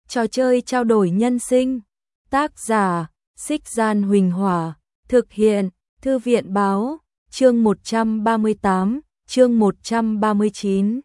Trò chơi trao đổi nhân sinh. Tác giả: Xích Gian Huỳnh Hỏa. Thực hiện: Thư viện Báo. Chương 138, chương 139.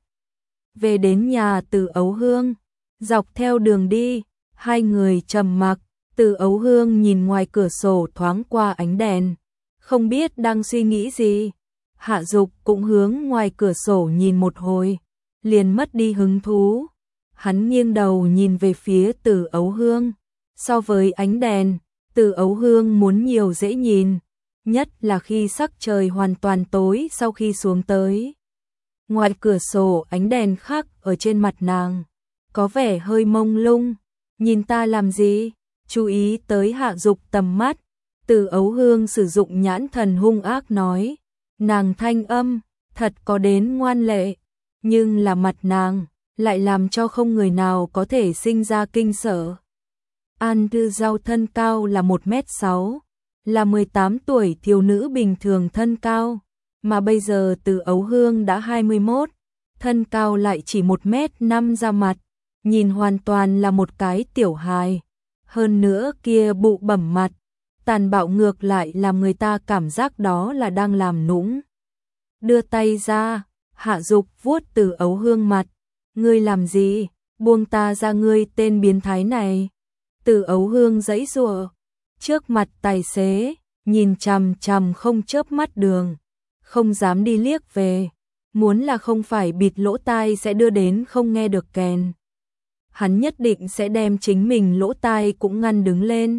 Về đến nhà Từ Ấu Hương, dọc theo đường đi, hai người trầm mặc. Từ Ấu Hương nhìn ngoài cửa sổ thoáng qua ánh đèn, không biết đang suy nghĩ gì. Hạ Dục cũng hướng ngoài cửa sổ nhìn một hồi, liền mất đi hứng thú. Hắn nghiêng đầu nhìn về phía Từ Ấu Hương. So với ánh đèn, Từ Ấu Hương muốn nhiều dễ nhìn, nhất là khi sắc trời hoàn toàn tối sau khi xuống tới. Ngoài cửa sổ ánh đèn khắc ở trên mặt nàng, có vẻ hơi mông lung. Nhìn ta làm gì? Chú ý tới Hạ Dục tầm mắt, Từ Ấu Hương sử dụng nhãn thần hung ác nói. Nàng thanh âm thật có đến ngoan lệ, nhưng là mặt nàng lại làm cho không người nào có thể sinh ra kinh sợ. An Tư Giao thân cao là 1m6, là 18 tuổi thiếu nữ bình thường thân cao, mà bây giờ Từ Ấu Hương đã 21, thân cao lại chỉ 1m5 ra mặt, nhìn hoàn toàn là một cái tiểu hài. Hơn nữa kia bụ bẩm mặt, tàn bạo ngược lại làm người ta cảm giác đó là đang làm nũng. Đưa tay ra, Hạ Dục vuốt Từ Ấu Hương mặt. Ngươi làm gì? Buông ta ra, ngươi tên biến thái này. Từ Ấu Hương giãy giụa trước mặt tài xế, nhìn chằm chằm không chớp mắt đường, không dám đi liếc về, muốn là không phải bịt lỗ tai sẽ đưa đến không nghe được kèn. Hắn nhất định sẽ đem chính mình lỗ tai cũng ngăn đứng lên.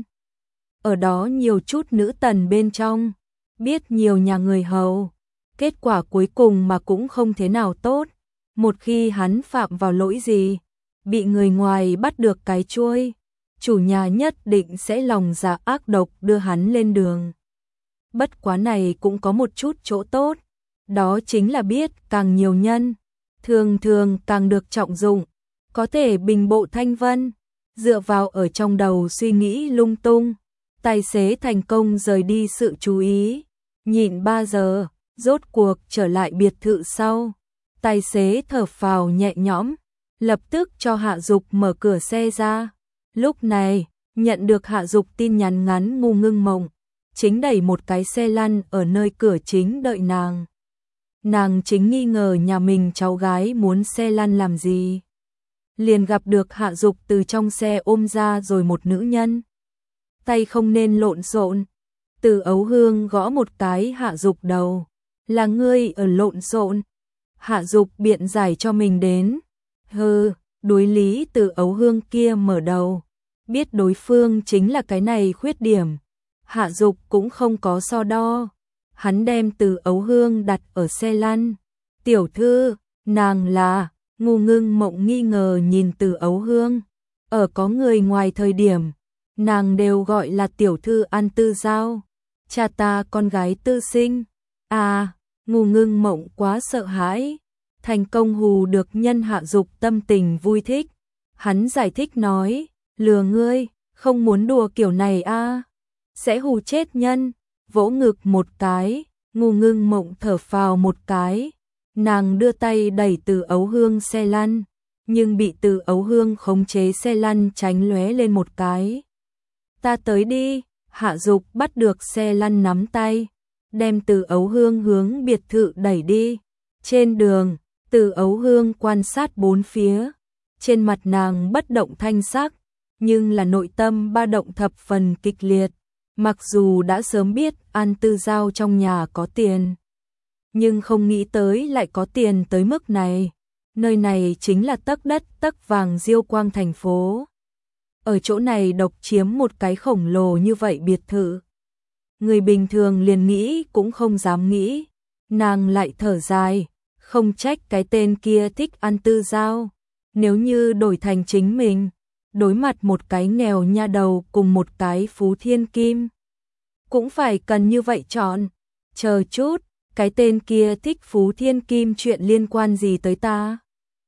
Ở đó nhiều chút nữ tần bên trong, biết nhiều nhà người hầu, kết quả cuối cùng mà cũng không thế nào tốt. Một khi hắn phạm vào lỗi gì, bị người ngoài bắt được cái chuôi, chủ nhà nhất định sẽ lòng dạ ác độc đưa hắn lên đường. Bất quá này cũng có một chút chỗ tốt, đó chính là biết càng nhiều nhân, thường thường càng được trọng dụng, có thể bình bộ thanh vân. Dựa vào ở trong đầu suy nghĩ lung tung, tài xế thành công rời đi sự chú ý. Nhịn 3 giờ, rốt cuộc trở lại biệt thự sau. Tài xế thở phào nhẹ nhõm, lập tức cho Hạ Dục mở cửa xe ra. Lúc này, nhận được Hạ Dục tin nhắn ngắn ngu ngưng mộng, chính đẩy một cái xe lăn ở nơi cửa chính đợi nàng. Nàng chính nghi ngờ nhà mình cháu gái muốn xe lăn làm gì. Liền gặp được Hạ Dục từ trong xe ôm ra rồi một nữ nhân. Tay không nên lộn xộn. Từ Ấu Hương gõ một cái Hạ Dục đầu. Là ngươi ở lộn xộn. Hạ Dục biện giải cho mình đến. Hừ, đối lý Từ Ấu Hương kia mở đầu. Biết đối phương chính là cái này khuyết điểm. Hạ Dục cũng không có so đo. Hắn đem Từ Ấu Hương đặt ở xe lăn. Tiểu thư, nàng là... Ngu ngưng mộng nghi ngờ nhìn Từ Ấu Hương. Ở có người ngoài thời điểm, nàng đều gọi là tiểu thư An Tư Giao. Cha ta con gái tư sinh. À, ngu ngưng mộng quá sợ hãi. Thành công hù được nhân Hạ Dục tâm tình vui thích. Hắn giải thích nói, lừa ngươi, không muốn đùa kiểu này a, sẽ hù chết nhân. Vỗ ngực một cái, ngu ngưng mộng thở phào một cái. Nàng đưa tay đẩy Từ Ấu Hương xe lăn, nhưng bị Từ Ấu Hương khống chế xe lăn tránh lóe lên một cái. Ta tới đi. Hạ Dục bắt được xe lăn nắm tay, đem Từ Ấu Hương hướng biệt thự đẩy đi. Trên đường, Từ Ấu Hương quan sát bốn phía, trên mặt nàng bất động thanh sắc, nhưng là nội tâm ba động thập phần kịch liệt. Mặc dù đã sớm biết An Tư Giao trong nhà có tiền, nhưng không nghĩ tới lại có tiền tới mức này. Nơi này chính là tấc đất tấc vàng Diêu Quang thành phố. Ở chỗ này độc chiếm một cái khổng lồ như vậy biệt thự, người bình thường liền nghĩ cũng không dám nghĩ. Nàng lại thở dài, không trách cái tên kia thích An Tư Giao. Nếu như đổi thành chính mình, đối mặt một cái nghèo nha đầu cùng một cái phú thiên kim, cũng phải cần như vậy chọn. Chờ chút, cái tên kia thích phú thiên kim chuyện liên quan gì tới ta?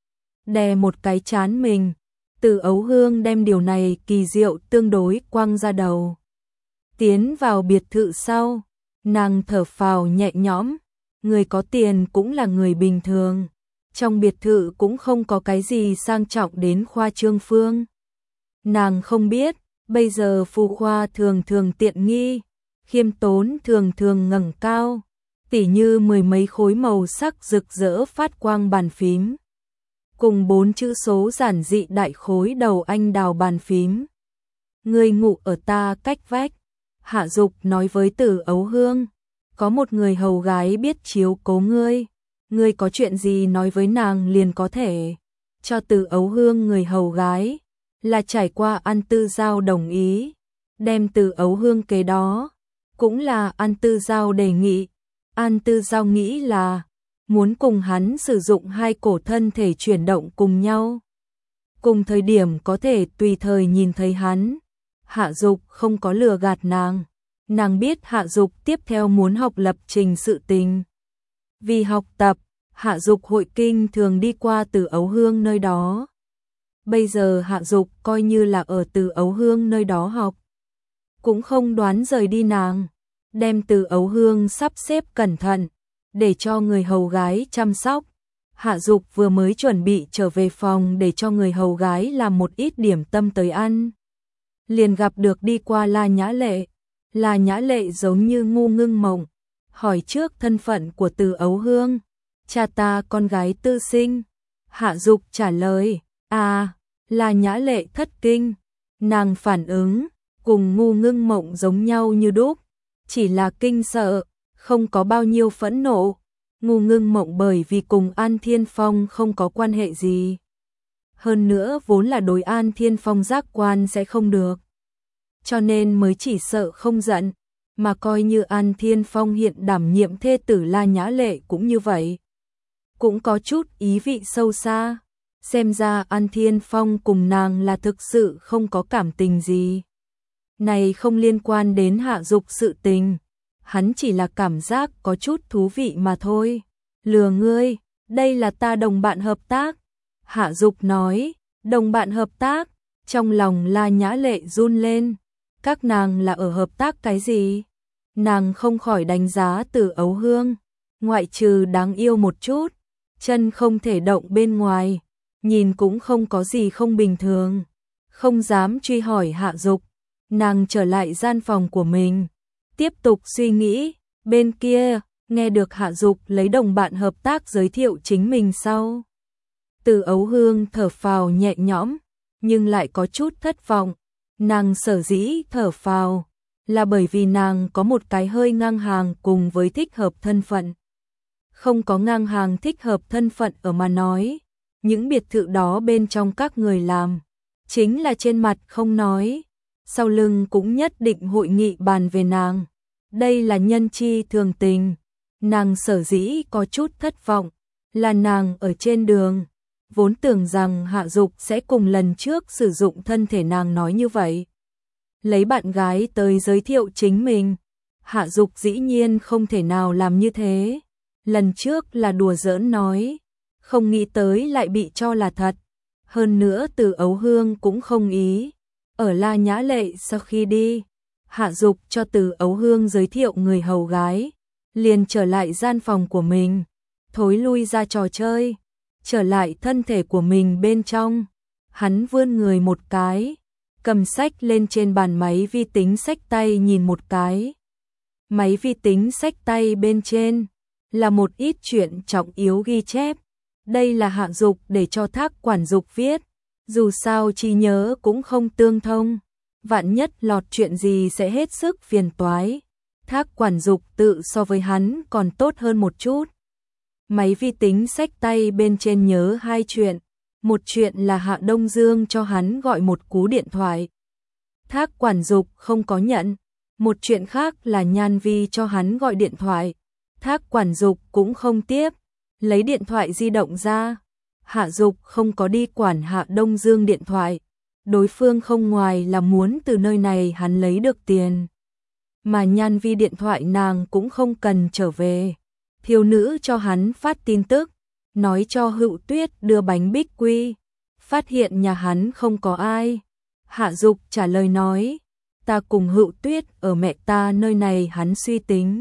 Đè một cái chán mình, Từ Ấu Hương đem điều này kỳ diệu tương đối quăng ra đầu. Tiến vào biệt thự sau, nàng thở phào nhẹ nhõm. Người có tiền cũng là người bình thường. Trong biệt thự cũng không có cái gì sang trọng đến khoa trương phương. Nàng không biết, bây giờ phù khoa thường thường tiện nghi, khiêm tốn thường thường ngẩng cao, tỉ như mười mấy khối màu sắc rực rỡ phát quang bàn phím, cùng 4 chữ số giản dị đại khối đầu anh đào bàn phím. Ngươi ngủ ở ta cách vách, Hạ Dục nói với Từ Ấu Hương, có một người hầu gái biết chiếu cố ngươi có chuyện gì nói với nàng liền có thể. Cho Từ Ấu Hương người hầu gái, là trải qua An Tư Giao đồng ý, đem Từ Ấu Hương kế đó, cũng là An Tư Giao đề nghị. An Tư Giao nghĩ là muốn cùng hắn sử dụng hai cổ thân thể chuyển động cùng nhau, cùng thời điểm có thể tùy thời nhìn thấy hắn. Hạ Dục không có lừa gạt nàng biết Hạ Dục tiếp theo muốn học lập trình sự tình. Vì học tập, Hạ Dục hội kinh thường đi qua Từ Ấu Hương nơi đó. Bây giờ Hạ Dục coi như là ở Từ Ấu Hương nơi đó học, cũng không đoán rời đi nàng, đem Từ Ấu Hương sắp xếp cẩn thận, để cho người hầu gái chăm sóc. Hạ Dục vừa mới chuẩn bị trở về phòng để cho người hầu gái làm một ít điểm tâm tới ăn, liền gặp được đi qua La Nhã Lệ. La Nhã Lệ giống như ngu ngưng mộng, hỏi trước thân phận của Từ Ấu Hương. Cha ta con gái tư sinh. Hạ Dục trả lời. À, La Nhã Lệ thất kinh. Nàng phản ứng cùng ngu ngưng mộng giống nhau như đúc, chỉ là kinh sợ, không có bao nhiêu phẫn nộ. Ngu ngưng mộng bởi vì cùng An Thiên Phong không có quan hệ gì, hơn nữa vốn là đối An Thiên Phong giác quan sẽ không được, cho nên mới chỉ sợ không giận, mà coi như An Thiên Phong hiện đảm nhiệm thê tử La Nhã Lệ cũng như vậy, cũng có chút ý vị sâu xa. Xem ra An Thiên Phong cùng nàng là thực sự không có cảm tình gì. Này không liên quan đến Hạ Dục sự tình, hắn chỉ là cảm giác có chút thú vị mà thôi. Lừa ngươi, đây là ta đồng bạn hợp tác. Hạ Dục nói, đồng bạn hợp tác, trong lòng La Nhã Lệ run lên. Các nàng là ở hợp tác cái gì? Nàng không khỏi đánh giá Từ Ấu Hương, ngoại trừ đáng yêu một chút, chân không thể động bên ngoài, nhìn cũng không có gì không bình thường, không dám truy hỏi Hạ Dục. Nàng trở lại gian phòng của mình, tiếp tục suy nghĩ. Bên kia, nghe được Hạ Dục lấy đồng bạn hợp tác giới thiệu chính mình sau, Từ Ấu Hương thở phào nhẹ nhõm, nhưng lại có chút thất vọng. Nàng sở dĩ thở phào là bởi vì nàng có một cái hơi ngang hàng cùng với thích hợp thân phận. Không có ngang hàng thích hợp thân phận ở mà nói, những biệt thự đó bên trong các người làm, chính là trên mặt không nói, sau lưng cũng nhất định hội nghị bàn về nàng. Đây là nhân chi thường tình. Nàng sở dĩ có chút thất vọng là nàng ở trên đường, vốn tưởng rằng Hạ Dục sẽ cùng lần trước sử dụng thân thể nàng nói như vậy, lấy bạn gái tới giới thiệu chính mình. Hạ Dục dĩ nhiên không thể nào làm như thế. Lần trước là đùa giỡn nói, không nghĩ tới lại bị cho là thật. Hơn nữa Từ Ấu Hương cũng không ý. Ở La Nhã Lệ sau khi đi, Hạ Dục cho Từ Ấu Hương giới thiệu người hầu gái, liền trở lại gian phòng của mình, thối lui ra trò chơi, trở lại thân thể của mình bên trong. Hắn vươn người một cái, cầm sách lên trên bàn máy vi tính xách tay nhìn một cái. Máy vi tính xách tay bên trên là một ít chuyện trọng yếu ghi chép. Đây là Hạ Dục để cho Thác Quản Dục viết, dù sao trí nhớ cũng không tương thông, vạn nhất lọt chuyện gì sẽ hết sức phiền toái. Thác Quản Dục tự so với hắn còn tốt hơn một chút. Máy vi tính xách tay bên trên nhớ hai chuyện, một chuyện là Hạ Đông Dương cho hắn gọi một cú điện thoại, Thác Quản Dục không có nhận. Một chuyện khác là Nhan Vi cho hắn gọi điện thoại, Thác Quản Dục cũng không tiếp. Lấy điện thoại di động ra, Hạ Dục không có đi quản Hạ Đông Dương điện thoại, đối phương không ngoài là muốn từ nơi này hắn lấy được tiền. Mà Nhan Vi điện thoại nàng cũng không cần trở về. Thiếu nữ cho hắn phát tin tức, nói cho Hữu Tuyết đưa bánh bích quy, phát hiện nhà hắn không có ai. Hạ Dục trả lời nói, ta cùng Hữu Tuyết ở mẹ ta nơi này. Hắn suy tính,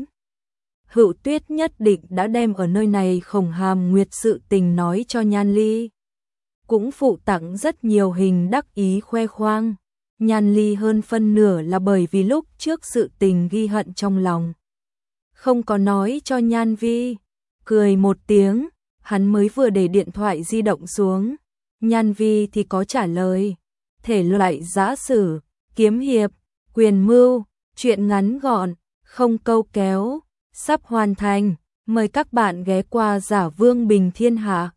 Hữu Tuyết nhất định đã đem ở nơi này Khổng Hàm Nguyệt sự tình nói cho Nhan Ly. cũng phụ tặng rất nhiều hình đắc ý khoe khoang. Nhan Ly hơn phân nửa là bởi vì lúc trước sự tình ghi hận trong lòng. Không có nói cho Nhan Vi, cười một tiếng, hắn mới vừa để điện thoại di động xuống. Nhan Vi thì có trả lời, thể loại giã sử, kiếm hiệp, quyền mưu, truyện ngắn gọn, không câu kéo, sắp hoàn thành, mời các bạn ghé qua Giả Vương Bình Thiên Hạ.